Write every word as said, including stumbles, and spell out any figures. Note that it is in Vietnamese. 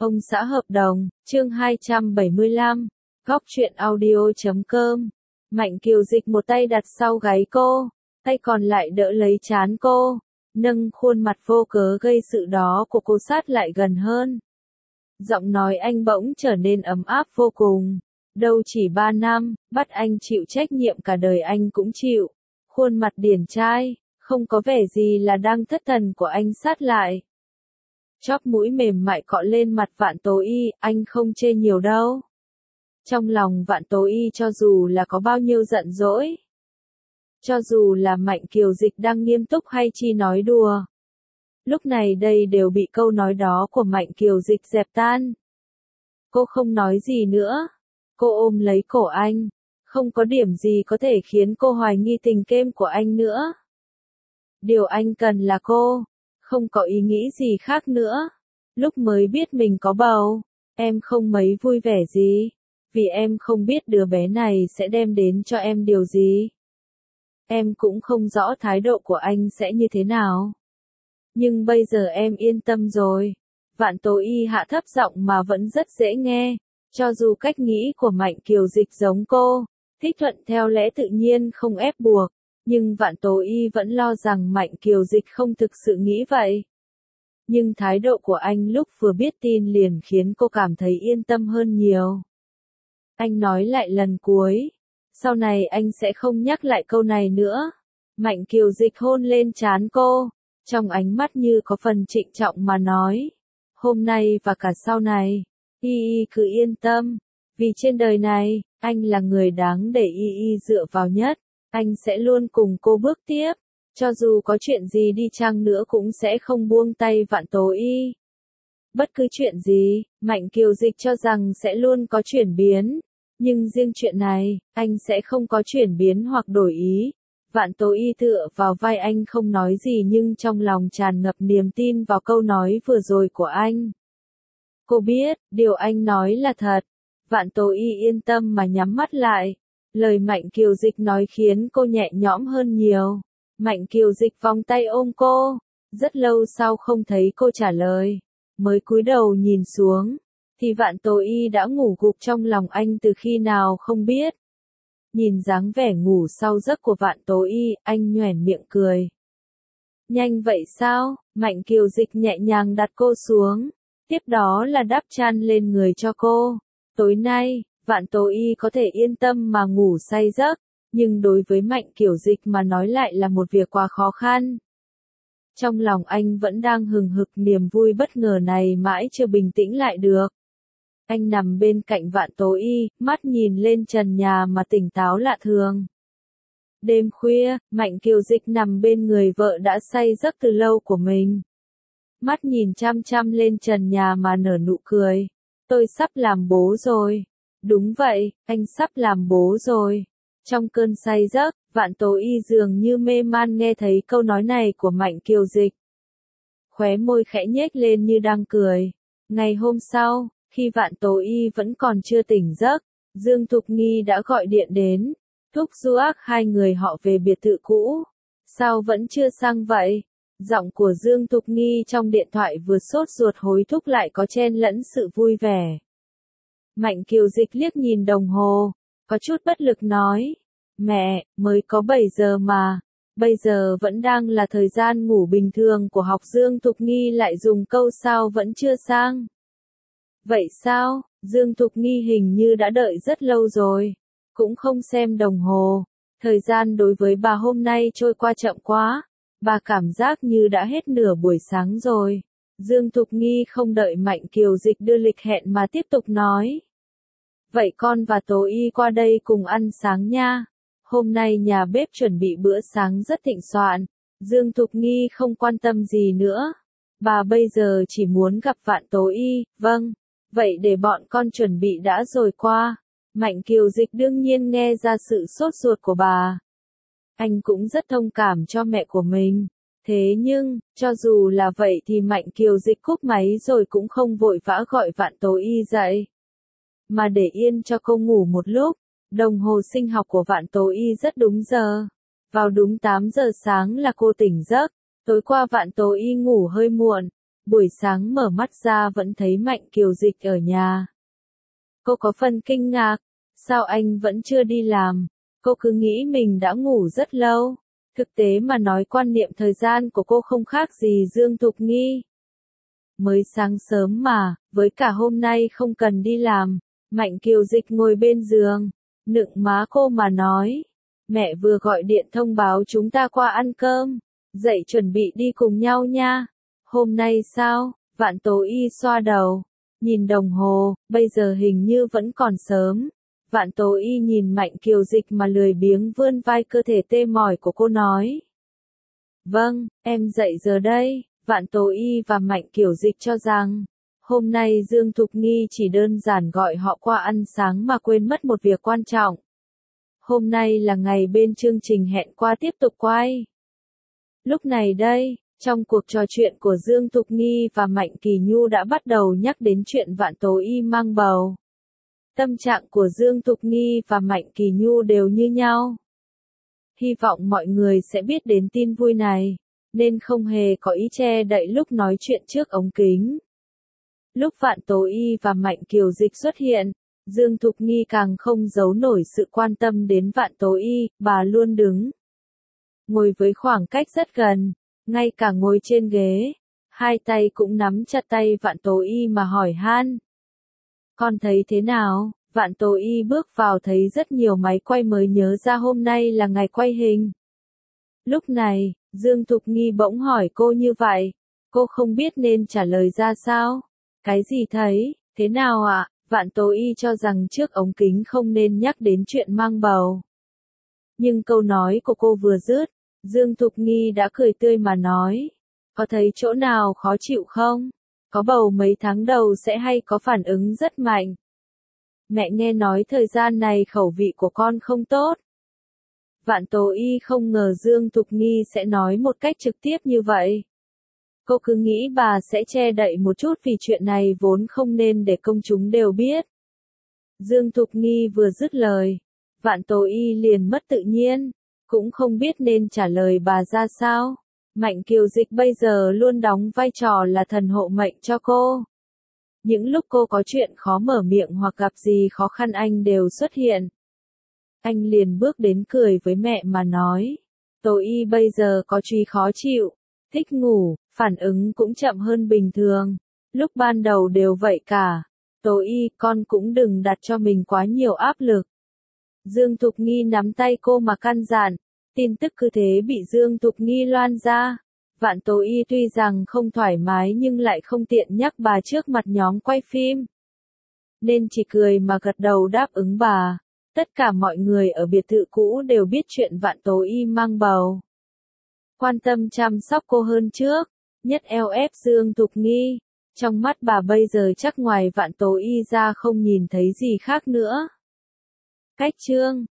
Ông xã hợp đồng, chương hai trăm bảy mươi lăm, góc truyện audio chấm com. Mạnh Kiều Dịch một tay đặt sau gáy cô, tay còn lại đỡ lấy trán cô, nâng khuôn mặt vô cớ gây sự đó của cô sát lại gần hơn. Giọng nói anh bỗng trở nên ấm áp vô cùng. Đâu chỉ ba năm, bắt anh chịu trách nhiệm cả đời anh cũng chịu. Khuôn mặt điển trai, không có vẻ gì là đang thất thần của anh sát lại. Chóp mũi mềm mại cọ lên mặt Vạn Tố Y, anh không chê nhiều đâu. Trong lòng Vạn Tố Y cho dù là có bao nhiêu giận dỗi, cho dù là Mạnh Kiều Dịch đang nghiêm túc hay chi nói đùa, lúc này đây đều bị câu nói đó của Mạnh Kiều Dịch dẹp tan. Cô không nói gì nữa. Cô ôm lấy cổ anh. Không có điểm gì có thể khiến cô hoài nghi tình kêm của anh nữa. Điều anh cần là cô. Không có ý nghĩ gì khác nữa. Lúc mới biết mình có bầu, em không mấy vui vẻ gì. Vì em không biết đứa bé này sẽ đem đến cho em điều gì. Em cũng không rõ thái độ của anh sẽ như thế nào. Nhưng bây giờ em yên tâm rồi. Vạn Tố Y hạ thấp giọng mà vẫn rất dễ nghe. Cho dù cách nghĩ của Mạnh Kiều Dịch giống cô, thích thuận theo lẽ tự nhiên không ép buộc, nhưng Vạn Tố Y vẫn lo rằng Mạnh Kiều Dịch không thực sự nghĩ vậy. Nhưng thái độ của anh lúc vừa biết tin liền khiến cô cảm thấy yên tâm hơn nhiều. Anh nói lại lần cuối, sau này anh sẽ không nhắc lại câu này nữa. Mạnh Kiều Dịch hôn lên trán cô, trong ánh mắt như có phần trịnh trọng mà nói, hôm nay và cả sau này, Y Y cứ yên tâm, vì trên đời này, anh là người đáng để Y Y dựa vào nhất, anh sẽ luôn cùng cô bước tiếp, cho dù có chuyện gì đi chăng nữa cũng sẽ không buông tay Vạn Tố Y. Bất cứ chuyện gì, Mạnh Kiều Dịch cho rằng sẽ luôn có chuyển biến, nhưng riêng chuyện này, anh sẽ không có chuyển biến hoặc đổi ý. Vạn Tố Y tựa vào vai anh không nói gì nhưng trong lòng tràn ngập niềm tin vào câu nói vừa rồi của anh. Cô biết, điều anh nói là thật. Vạn Tố Y yên tâm mà nhắm mắt lại. Lời Mạnh Kiều Dịch nói khiến cô nhẹ nhõm hơn nhiều. Mạnh Kiều Dịch vòng tay ôm cô. Rất lâu sau không thấy cô trả lời. Mới cúi đầu nhìn xuống. Thì Vạn Tố Y đã ngủ gục trong lòng anh từ khi nào không biết. Nhìn dáng vẻ ngủ sau giấc của Vạn Tố Y, anh nhoẻn miệng cười. Nhanh vậy sao? Mạnh Kiều Dịch nhẹ nhàng đặt cô xuống. Tiếp đó là đắp chăn lên người cho cô. Tối nay, Vạn Tố Y có thể yên tâm mà ngủ say giấc, nhưng đối với Mạnh Kiều Dịch mà nói lại là một việc quá khó khăn. Trong lòng anh vẫn đang hừng hực niềm vui bất ngờ này mãi chưa bình tĩnh lại được. Anh nằm bên cạnh Vạn Tố Y, mắt nhìn lên trần nhà mà tỉnh táo lạ thường. Đêm khuya, Mạnh Kiều Dịch nằm bên người vợ đã say giấc từ lâu của mình. Mắt nhìn chăm chăm lên trần nhà mà nở nụ cười. Tôi sắp làm bố rồi. Đúng vậy, anh sắp làm bố rồi. Trong cơn say giấc, Vạn Tố Y dường như mê man nghe thấy câu nói này của Mạnh Kiều Dịch. Khóe môi khẽ nhếch lên như đang cười. Ngày hôm sau, khi Vạn Tố Y vẫn còn chưa tỉnh giấc, Dương Thục Nghi đã gọi điện đến. Thúc Du Ác hai người họ về biệt thự cũ. Sao vẫn chưa sang vậy? Giọng của Dương Thục Nghi trong điện thoại vừa sốt ruột hối thúc lại có chen lẫn sự vui vẻ. Mạnh Kiều Dịch liếc nhìn đồng hồ, có chút bất lực nói. Mẹ, mới có bảy giờ mà. Bây giờ vẫn đang là thời gian ngủ bình thường của học. Dương Thục Nghi lại dùng câu sao vẫn chưa sang. Vậy sao? Dương Thục Nghi hình như đã đợi rất lâu rồi. Cũng không xem đồng hồ. Thời gian đối với bà hôm nay trôi qua chậm quá. Bà cảm giác như đã hết nửa buổi sáng rồi. Dương Thục Nghi không đợi Mạnh Kiều Dịch đưa lịch hẹn mà tiếp tục nói. Vậy con và Tố Y qua đây cùng ăn sáng nha. Hôm nay nhà bếp chuẩn bị bữa sáng rất thịnh soạn. Dương Thục Nghi không quan tâm gì nữa. Bà bây giờ chỉ muốn gặp Vạn Tố Y. Vâng. Vậy để bọn con chuẩn bị đã rồi qua. Mạnh Kiều Dịch đương nhiên nghe ra sự sốt ruột của bà. Anh cũng rất thông cảm cho mẹ của mình. Thế nhưng, cho dù là vậy thì Mạnh Kiều Dịch cúp máy rồi cũng không vội vã gọi Vạn Tố Y dậy. Mà để yên cho cô ngủ một lúc. Đồng hồ sinh học của Vạn Tố Y rất đúng giờ. Vào đúng tám giờ sáng là cô tỉnh giấc. Tối qua Vạn Tố Y ngủ hơi muộn. Buổi sáng mở mắt ra vẫn thấy Mạnh Kiều Dịch ở nhà. Cô có phần kinh ngạc, sao anh vẫn chưa đi làm? Cô cứ nghĩ mình đã ngủ rất lâu. Thực tế mà nói quan niệm thời gian của cô không khác gì Dương Thục Nghi. Mới sáng sớm mà, với cả hôm nay không cần đi làm, Mạnh Kiều Dịch ngồi bên giường, nựng má cô mà nói. Mẹ vừa gọi điện thông báo chúng ta qua ăn cơm, dậy chuẩn bị đi cùng nhau nha. Hôm nay sao? Vạn Tố Y xoa đầu, nhìn đồng hồ, bây giờ hình như vẫn còn sớm. Vạn Tố Y nhìn Mạnh Kiều Dịch mà lười biếng vươn vai cơ thể tê mỏi của cô nói. Vâng, em dậy giờ đây. Vạn Tố Y và Mạnh Kiều Dịch cho rằng, hôm nay Dương Thục Nghi chỉ đơn giản gọi họ qua ăn sáng mà quên mất một việc quan trọng. Hôm nay là ngày bên chương trình hẹn qua tiếp tục quay. Lúc này đây, trong cuộc trò chuyện của Dương Thục Nghi và Mạnh Kỳ Nhu đã bắt đầu nhắc đến chuyện Vạn Tố Y mang bầu. Tâm trạng của Dương Thục Nghi và Mạnh Kỳ Nhu đều như nhau. Hy vọng mọi người sẽ biết đến tin vui này, nên không hề có ý che đậy lúc nói chuyện trước ống kính. Lúc Vạn Tố Y và Mạnh Kiều Dịch xuất hiện, Dương Thục Nghi càng không giấu nổi sự quan tâm đến Vạn Tố Y, bà luôn đứng. Ngồi với khoảng cách rất gần, ngay cả ngồi trên ghế, hai tay cũng nắm chặt tay Vạn Tố Y mà hỏi han. Con thấy thế nào? Vạn Tố Y bước vào thấy rất nhiều máy quay mới nhớ ra hôm nay là ngày quay hình. Lúc này, Dương Thục Nghi bỗng hỏi cô như vậy, cô không biết nên trả lời ra sao. Cái gì thấy, thế nào ạ? À? Vạn Tố Y cho rằng trước ống kính không nên nhắc đến chuyện mang bầu. Nhưng câu nói của cô vừa dứt, Dương Thục Nghi đã cười tươi mà nói, có thấy chỗ nào khó chịu không? Có bầu mấy tháng đầu sẽ hay có phản ứng rất mạnh. Mẹ nghe nói thời gian này khẩu vị của con không tốt. Vạn Tố Y không ngờ Dương Thục Nghi sẽ nói một cách trực tiếp như vậy. Cô cứ nghĩ bà sẽ che đậy một chút vì chuyện này vốn không nên để công chúng đều biết. Dương Thục Nghi vừa dứt lời, Vạn Tố Y liền mất tự nhiên, cũng không biết nên trả lời bà ra sao. Mạnh Kiều Dịch bây giờ luôn đóng vai trò là thần hộ mệnh cho cô. Những lúc cô có chuyện khó mở miệng hoặc gặp gì khó khăn anh đều xuất hiện. Anh liền bước đến cười với mẹ mà nói, Tố Y bây giờ có trí khó chịu, thích ngủ, phản ứng cũng chậm hơn bình thường. Lúc ban đầu đều vậy cả. Tố Y, con cũng đừng đặt cho mình quá nhiều áp lực. Dương Thục Nghi nắm tay cô mà căn dặn. Tin tức cứ thế bị Dương Thục Nghi loan ra. Vạn Tố Y tuy rằng không thoải mái nhưng lại không tiện nhắc bà trước mặt nhóm quay phim. Nên chỉ cười mà gật đầu đáp ứng bà. Tất cả mọi người ở biệt thự cũ đều biết chuyện Vạn Tố Y mang bầu. Quan tâm chăm sóc cô hơn trước, nhất eo ép Dương Thục Nghi. Trong mắt bà bây giờ chắc ngoài Vạn Tố Y ra không nhìn thấy gì khác nữa. Cách chương